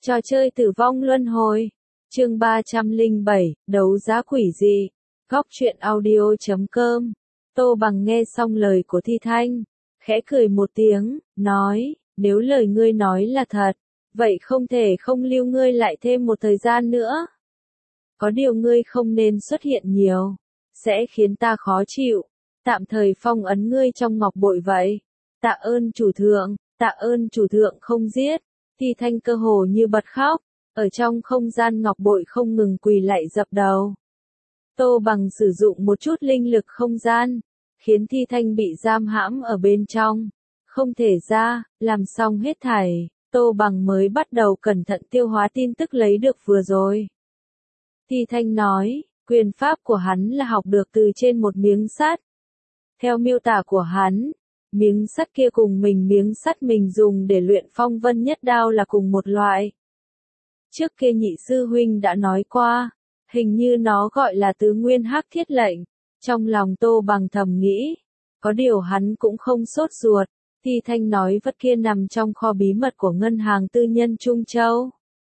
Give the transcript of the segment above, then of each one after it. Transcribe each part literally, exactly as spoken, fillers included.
Trò chơi tử vong luân hồi. Chương ba trăm lẻ bảy, đấu giá quỷ dị. Góc truyện audio chấm com. Tô Bằng nghe xong lời của Thi Thanh, khẽ cười một tiếng, nói, nếu lời ngươi nói là thật, vậy không thể không lưu ngươi lại thêm một thời gian nữa. Có điều ngươi không nên xuất hiện nhiều, sẽ khiến ta khó chịu, tạm thời phong ấn ngươi trong ngọc bội vậy. Tạ ơn chủ thượng, tạ ơn chủ thượng không giết. Thi Thanh cơ hồ như bật khóc, ở trong không gian ngọc bội không ngừng quỳ lạy dập đầu. Tô Bằng sử dụng một chút linh lực không gian, khiến Thi Thanh bị giam hãm ở bên trong, không thể ra, làm xong hết thảy, Tô Bằng mới bắt đầu cẩn thận tiêu hóa tin tức lấy được vừa rồi. Thi Thanh nói, quyền pháp của hắn là học được từ trên một miếng sắt. Theo miêu tả của hắn, miếng sắt kia cùng mình miếng sắt mình dùng để luyện phong vân nhất đao là cùng một loại. Trước kia nhị sư huynh đã nói qua, hình như nó gọi là tứ nguyên hắc thiết lệnh. Trong lòng Tô Bằng thầm nghĩ, có điều hắn cũng không sốt ruột. Thi Thanh nói vật kia nằm trong kho bí mật của ngân hàng tư nhân Trung Châu.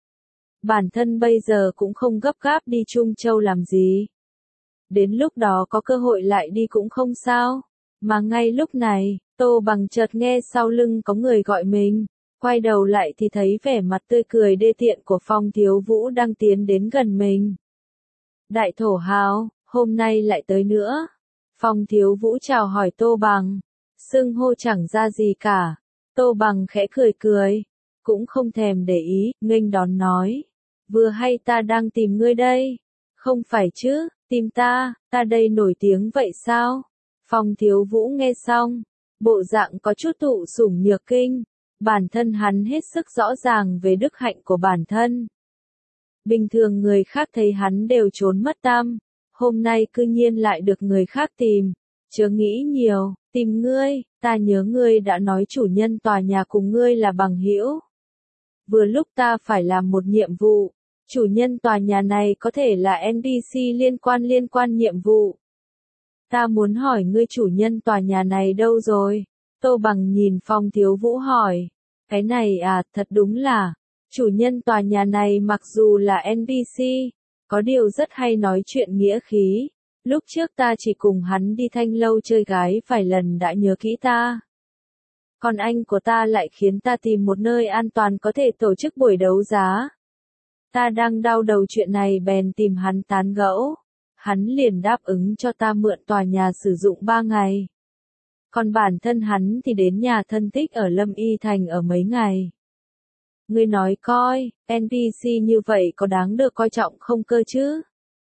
Bản thân bây giờ cũng không gấp gáp đi Trung Châu làm gì. Đến lúc đó có cơ hội lại đi cũng không sao. Mà ngay lúc này, Tô Bằng chợt nghe sau lưng có người gọi mình, quay đầu lại thì thấy vẻ mặt tươi cười đê tiện của Phong Thiếu Vũ đang tiến đến gần mình. Đại thổ hào, hôm nay lại tới nữa. Phong Thiếu Vũ chào hỏi Tô Bằng, xưng hô chẳng ra gì cả. Tô Bằng khẽ cười cười, cũng không thèm để ý, nghênh đón nói, vừa hay ta đang tìm ngươi đây. Không phải chứ, tìm ta, ta đây nổi tiếng vậy sao? Phong Thiếu Vũ nghe xong, bộ dạng có chút thụ sủng nhược kinh, bản thân hắn hết sức rõ ràng về đức hạnh của bản thân. Bình thường người khác thấy hắn đều trốn mất tăm, hôm nay cư nhiên lại được người khác tìm, chớ nghĩ nhiều, tìm ngươi, ta nhớ ngươi đã nói chủ nhân tòa nhà cùng ngươi là bằng hữu. Vừa lúc ta phải làm một nhiệm vụ, chủ nhân tòa nhà này có thể là en pê xê liên quan liên quan nhiệm vụ. Ta muốn hỏi ngươi chủ nhân tòa nhà này đâu rồi? Tô Bằng nhìn Phong Thiếu Vũ hỏi. Cái này à, thật đúng là, chủ nhân tòa nhà này mặc dù là en pê xê, có điều rất hay nói chuyện nghĩa khí. Lúc trước ta chỉ cùng hắn đi Thanh Lâu chơi gái vài lần đã nhớ kỹ ta. Còn anh của ta lại khiến ta tìm một nơi an toàn có thể tổ chức buổi đấu giá. Ta đang đau đầu chuyện này bèn tìm hắn tán gẫu. Hắn liền đáp ứng cho ta mượn tòa nhà sử dụng ba ngày. Còn bản thân hắn thì đến nhà thân thích ở Lâm Y Thành ở mấy ngày. Ngươi nói coi, en pê xê như vậy có đáng được coi trọng không cơ chứ?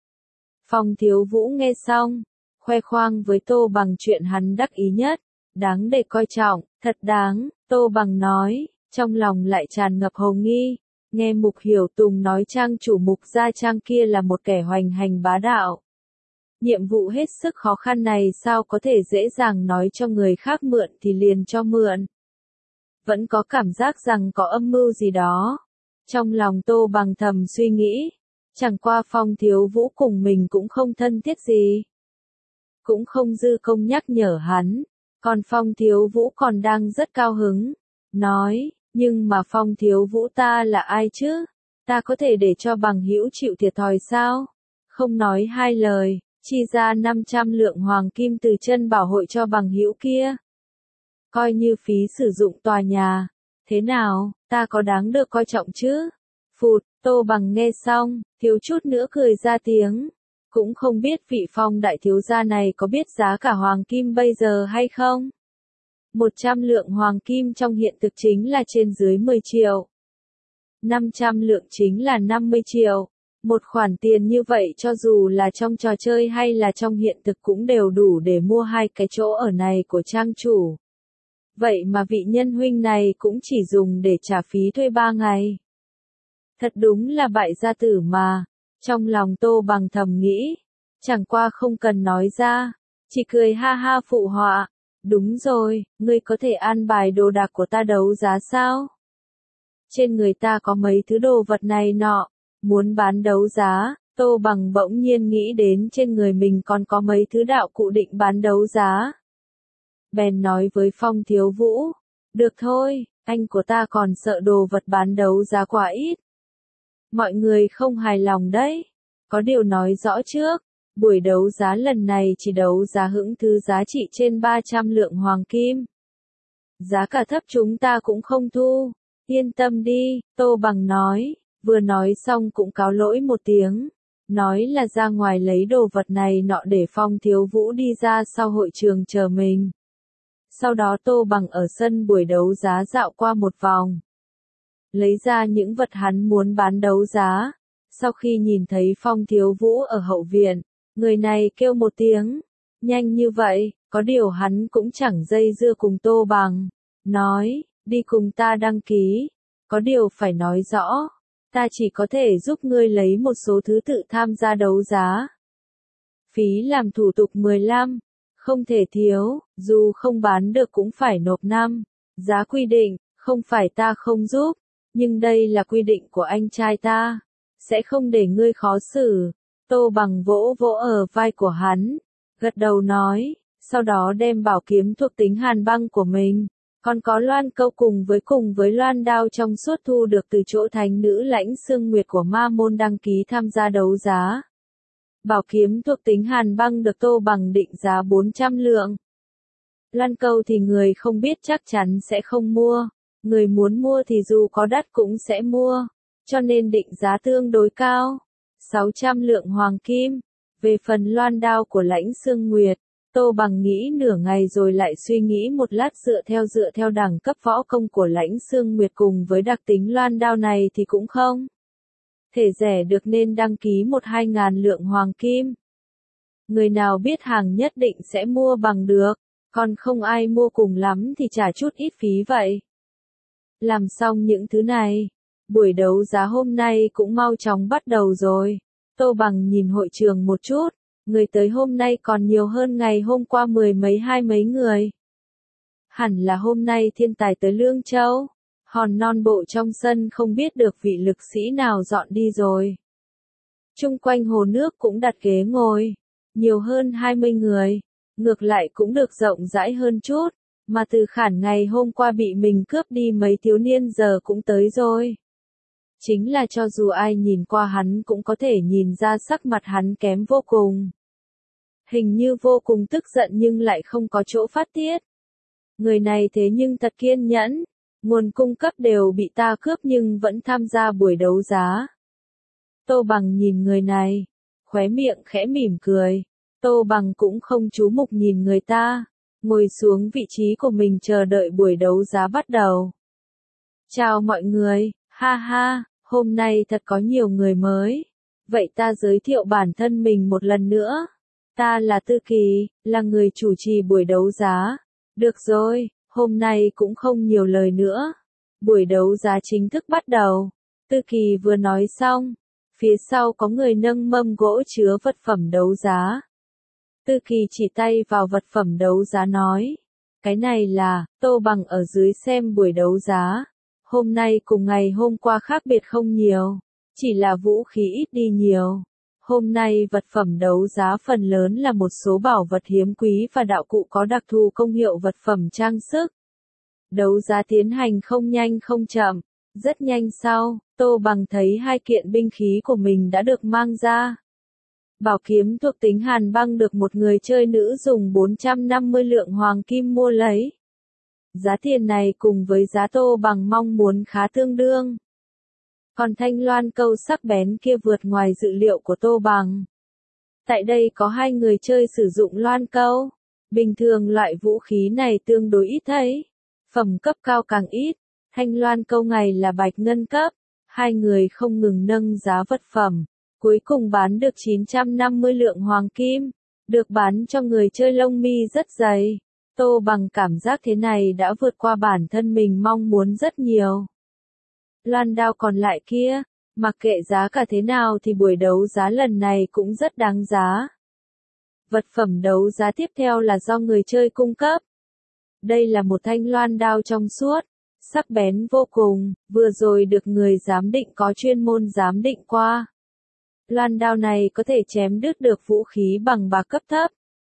Phong Thiếu Vũ nghe xong, khoe khoang với Tô Bằng chuyện hắn đắc ý nhất, đáng để coi trọng, thật đáng, Tô Bằng nói, trong lòng lại tràn ngập hồ nghi, nghe Mục Hiểu Tùng nói trang chủ Mục Gia Trang kia là một kẻ hoành hành bá đạo. Nhiệm vụ hết sức khó khăn này sao có thể dễ dàng nói cho người khác mượn thì liền cho mượn. Vẫn có cảm giác rằng có âm mưu gì đó. Trong lòng Tô Bằng thầm suy nghĩ, chẳng qua Phong Thiếu Vũ cùng mình cũng không thân thiết gì. Cũng không dư công nhắc nhở hắn, còn Phong Thiếu Vũ còn đang rất cao hứng. Nói, nhưng mà Phong Thiếu Vũ ta là ai chứ? Ta có thể để cho bằng hữu chịu thiệt thòi sao? Không nói hai lời, chi ra năm trăm lượng hoàng kim từ chân bảo hội cho bằng hữu kia. Coi như phí sử dụng tòa nhà. Thế nào, ta có đáng được coi trọng chứ? Phụt, Tô Bằng nghe xong, thiếu chút nữa cười ra tiếng. Cũng không biết vị Phong đại thiếu gia này có biết giá cả hoàng kim bây giờ hay không? một trăm lượng hoàng kim trong hiện thực chính là trên dưới mười triệu. năm trăm lượng chính là năm mươi triệu. Một khoản tiền như vậy cho dù là trong trò chơi hay là trong hiện thực cũng đều đủ để mua hai cái chỗ ở này của trang chủ. Vậy mà vị nhân huynh này cũng chỉ dùng để trả phí thuê ba ngày. Thật đúng là bại gia tử mà. Trong lòng Tô Bằng thầm nghĩ. Chẳng qua không cần nói ra. Chỉ cười ha ha phụ họa. Đúng rồi, ngươi có thể an bài đồ đạc của ta đấu giá sao? Trên người ta có mấy thứ đồ vật này nọ. Muốn bán đấu giá, Tô Bằng bỗng nhiên nghĩ đến trên người mình còn có mấy thứ đạo cụ định bán đấu giá. Bèn nói với Phong Thiếu Vũ, được thôi, anh của ta còn sợ đồ vật bán đấu giá quá ít, Mọi người không hài lòng đấy. Có điều nói rõ trước, buổi đấu giá lần này chỉ đấu giá hững thứ giá trị trên ba trăm lượng hoàng kim. Giá cả thấp chúng ta cũng không thu. Yên tâm đi, Tô Bằng nói, vừa nói xong cũng cáo lỗi một tiếng. Nói là ra ngoài lấy đồ vật này nọ để Phong Thiếu Vũ đi ra sau hội trường chờ mình. Sau đó Tô Bằng ở sân buổi đấu giá dạo qua một vòng. Lấy ra những vật hắn muốn bán đấu giá. Sau khi nhìn thấy Phong Thiếu Vũ ở hậu viện, người này kêu một tiếng. Nhanh như vậy, có điều hắn cũng chẳng dây dưa cùng Tô Bằng. Nói, đi cùng ta đăng ký. Có điều phải nói rõ. Ta chỉ có thể giúp ngươi lấy một số thứ tự tham gia đấu giá. Phí làm thủ tục mười lăm, không thể thiếu, dù không bán được cũng phải nộp năm. Giá quy định, không phải ta không giúp, nhưng đây là quy định của anh trai ta, sẽ không để ngươi khó xử. Tô Bằng vỗ vỗ ở vai của hắn, gật đầu nói, sau đó đem bảo kiếm thuộc tính hàn băng của mình. Còn có loan câu cùng với cùng với loan đao trong suốt thu được từ chỗ thánh nữ lãnh xương nguyệt của ma môn đăng ký tham gia đấu giá. Bảo kiếm thuộc tính hàn băng được Tô Bằng định giá bốn trăm lượng. Loan câu thì người không biết chắc chắn sẽ không mua, người muốn mua thì dù có đắt cũng sẽ mua, cho nên định giá tương đối cao, sáu trăm lượng hoàng kim. Về phần loan đao của lãnh xương nguyệt, Tô Bằng nghĩ nửa ngày rồi lại suy nghĩ một lát dựa theo dựa theo đẳng cấp võ công của lãnh xương nguyệt cùng với đặc tính loan đao này thì cũng không thể rẻ được nên đăng ký một hai ngàn lượng hoàng kim. Người nào biết hàng nhất định sẽ mua bằng được, còn không ai mua cùng lắm thì trả chút ít phí vậy. Làm xong những thứ này, buổi đấu giá hôm nay cũng mau chóng bắt đầu rồi. Tô Bằng nhìn hội trường một chút. Người tới hôm nay còn nhiều hơn ngày hôm qua mười mấy hai mấy người. Hẳn là hôm nay thiên tài tới Lương Châu. Hòn non bộ trong sân không biết được vị lực sĩ nào dọn đi rồi. Chung quanh hồ nước cũng đặt ghế ngồi. Nhiều hơn hai mươi người. Ngược lại cũng được rộng rãi hơn chút. Mà Từ Khản ngày hôm qua bị mình cướp đi mấy thiếu niên giờ cũng tới rồi. Chính là cho dù ai nhìn qua hắn cũng có thể nhìn ra sắc mặt hắn kém vô cùng. Hình như vô cùng tức giận nhưng lại không có chỗ phát tiết. Người này thế nhưng thật kiên nhẫn, nguồn cung cấp đều bị ta cướp nhưng vẫn tham gia buổi đấu giá. Tô Bằng nhìn người này, khóe miệng khẽ mỉm cười. Tô Bằng cũng không chú mục nhìn người ta, ngồi xuống vị trí của mình chờ đợi buổi đấu giá bắt đầu. Chào mọi người, ha ha. Hôm nay thật có nhiều người mới. Vậy ta giới thiệu bản thân mình một lần nữa. Ta là Tư Kỳ, là người chủ trì buổi đấu giá. Được rồi, hôm nay cũng không nhiều lời nữa. Buổi đấu giá chính thức bắt đầu. Tư Kỳ vừa nói xong, phía sau có người nâng mâm gỗ chứa vật phẩm đấu giá. Tư Kỳ chỉ tay vào vật phẩm đấu giá nói. Cái này là, Tô Bằng ở dưới xem buổi đấu giá. Hôm nay cùng ngày hôm qua khác biệt không nhiều, chỉ là vũ khí ít đi nhiều. Hôm nay vật phẩm đấu giá phần lớn là một số bảo vật hiếm quý và đạo cụ có đặc thù công hiệu vật phẩm trang sức. Đấu giá tiến hành không nhanh không chậm, rất nhanh sau, Tô Bằng thấy hai kiện binh khí của mình đã được mang ra. Bảo kiếm thuộc tính hàn băng được một người chơi nữ dùng bốn trăm năm mươi lượng hoàng kim mua lấy. Giá tiền này cùng với giá Tô Bằng mong muốn khá tương đương. Còn thanh loan câu sắc bén kia vượt ngoài dự liệu của Tô Bằng. Tại đây có hai người chơi sử dụng loan câu. Bình thường loại vũ khí này tương đối ít thấy. Phẩm cấp cao càng ít. Thanh loan câu ngày là bạch ngân cấp. Hai người không ngừng nâng giá vật phẩm. Cuối cùng bán được chín trăm năm mươi lượng hoàng kim. Được bán cho người chơi lông mi rất dày. Tô Bằng cảm giác thế này đã vượt qua bản thân mình mong muốn rất nhiều. Loan đao còn lại kia, mặc kệ giá cả thế nào thì buổi đấu giá lần này cũng rất đáng giá. Vật phẩm đấu giá tiếp theo là do người chơi cung cấp. Đây là một thanh loan đao trong suốt, sắc bén vô cùng, vừa rồi được người giám định có chuyên môn giám định qua. Loan đao này có thể chém đứt được vũ khí bằng bạc cấp thấp.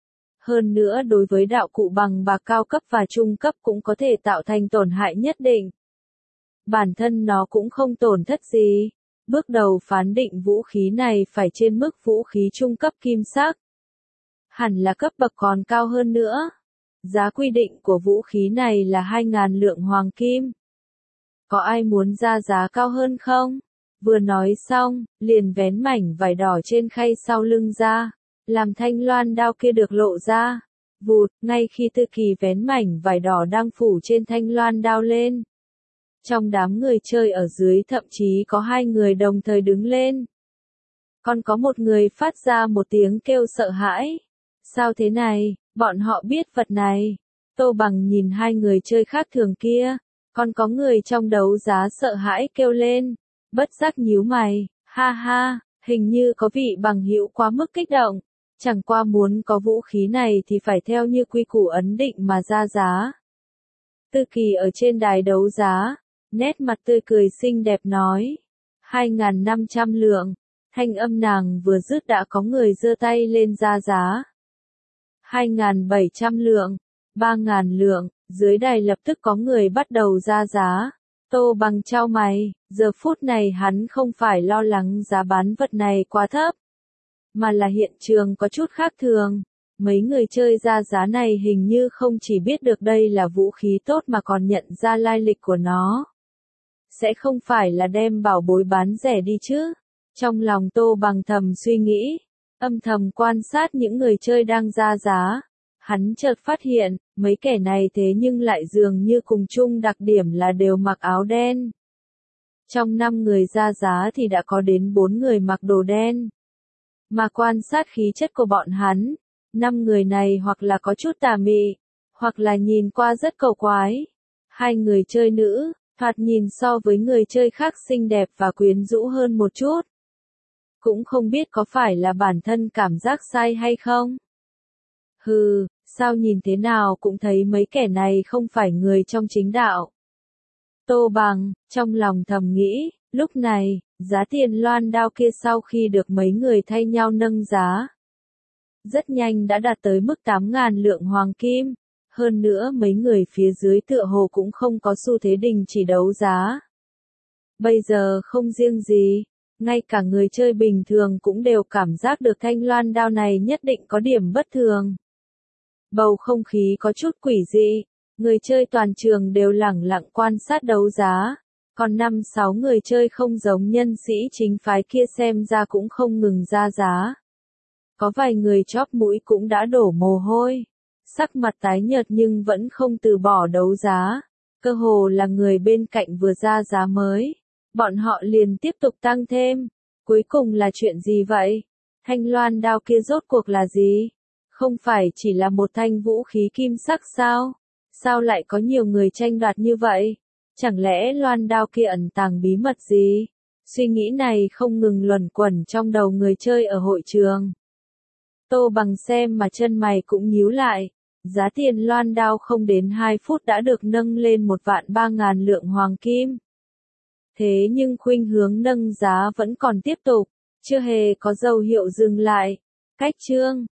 Hơn nữa đối với đạo cụ bằng bạc cao cấp và trung cấp cũng có thể tạo thành tổn hại nhất định. Bản thân nó cũng không tổn thất gì. Bước đầu phán định vũ khí này phải trên mức vũ khí trung cấp kim sắc. Hẳn là cấp bậc còn cao hơn nữa. Giá quy định của vũ khí này là hai nghìn lượng hoàng kim. Có ai muốn ra giá cao hơn không? Vừa nói xong, liền vén mảnh vải đỏ trên khay sau lưng ra, làm thanh loan đao kia được lộ ra. Vụt, ngay khi Tư Kỳ vén mảnh vải đỏ đang phủ trên thanh loan đao lên. Trong đám người chơi ở dưới thậm chí có hai người đồng thời đứng lên. Còn có một người phát ra một tiếng kêu sợ hãi. Sao thế này, bọn họ biết vật này. Tô Bằng nhìn hai người chơi khác thường kia. Còn có người trong đấu giá sợ hãi kêu lên. Bất giác nhíu mày, ha ha, hình như có vị bằng hữu quá mức kích động. Chẳng qua muốn có vũ khí này thì phải theo như quy củ ấn định mà ra giá. Tư Kỳ ở trên đài đấu giá, nét mặt tươi cười xinh đẹp nói. hai nghìn năm trăm lượng, thanh âm nàng vừa dứt đã có người giơ tay lên ra giá. hai nghìn bảy trăm lượng, ba nghìn lượng, dưới đài lập tức có người bắt đầu ra giá. Tô Bằng chau mày, giờ phút này hắn không phải lo lắng giá bán vật này quá thấp, mà là hiện trường có chút khác thường. Mấy người chơi ra giá này hình như không chỉ biết được đây là vũ khí tốt mà còn nhận ra lai lịch của nó. Sẽ không phải là đem bảo bối bán rẻ đi chứ? Trong lòng Tô Bằng thầm suy nghĩ, âm thầm quan sát những người chơi đang ra giá. Hắn chợt phát hiện, mấy kẻ này thế nhưng lại dường như cùng chung đặc điểm là đều mặc áo đen. Trong năm người ra giá thì đã có đến bốn người mặc đồ đen. Mà quan sát khí chất của bọn hắn, năm người này hoặc là có chút tà mị, hoặc là nhìn qua rất cầu quái. Hai người chơi nữ, thoạt nhìn so với người chơi khác xinh đẹp và quyến rũ hơn một chút. Cũng không biết có phải là bản thân cảm giác sai hay không? Hừ, sao nhìn thế nào cũng thấy mấy kẻ này không phải người trong chính đạo. Tô Bằng, trong lòng thầm nghĩ, lúc này, giá tiền loan đao kia sau khi được mấy người thay nhau nâng giá, rất nhanh đã đạt tới mức tám nghìn lượng hoàng kim. Hơn nữa mấy người phía dưới tựa hồ cũng không có xu thế đình chỉ đấu giá. Bây giờ không riêng gì, ngay cả người chơi bình thường cũng đều cảm giác được thanh loan đao này nhất định có điểm bất thường. Bầu không khí có chút quỷ dị, người chơi toàn trường đều lẳng lặng quan sát đấu giá, còn năm sáu người chơi không giống nhân sĩ chính phái kia xem ra cũng không ngừng ra giá. Có vài người chóp mũi cũng đã đổ mồ hôi, sắc mặt tái nhợt nhưng vẫn không từ bỏ đấu giá, cơ hồ là người bên cạnh vừa ra giá mới, bọn họ liền tiếp tục tăng thêm. Cuối cùng là chuyện gì vậy? Thanh loan đao kia rốt cuộc là gì? Không phải chỉ là một thanh vũ khí kim sắc sao? Sao lại có nhiều người tranh đoạt như vậy? Chẳng lẽ loan đao kia ẩn tàng bí mật gì? Suy nghĩ này không ngừng luẩn quẩn trong đầu người chơi ở hội trường. Tô Bằng xem mà chân mày cũng nhíu lại. Giá tiền loan đao không đến hai phút đã được nâng lên một vạn ba ngàn lượng hoàng kim. Thế nhưng khuynh hướng nâng giá vẫn còn tiếp tục, chưa hề có dấu hiệu dừng lại. Cách chương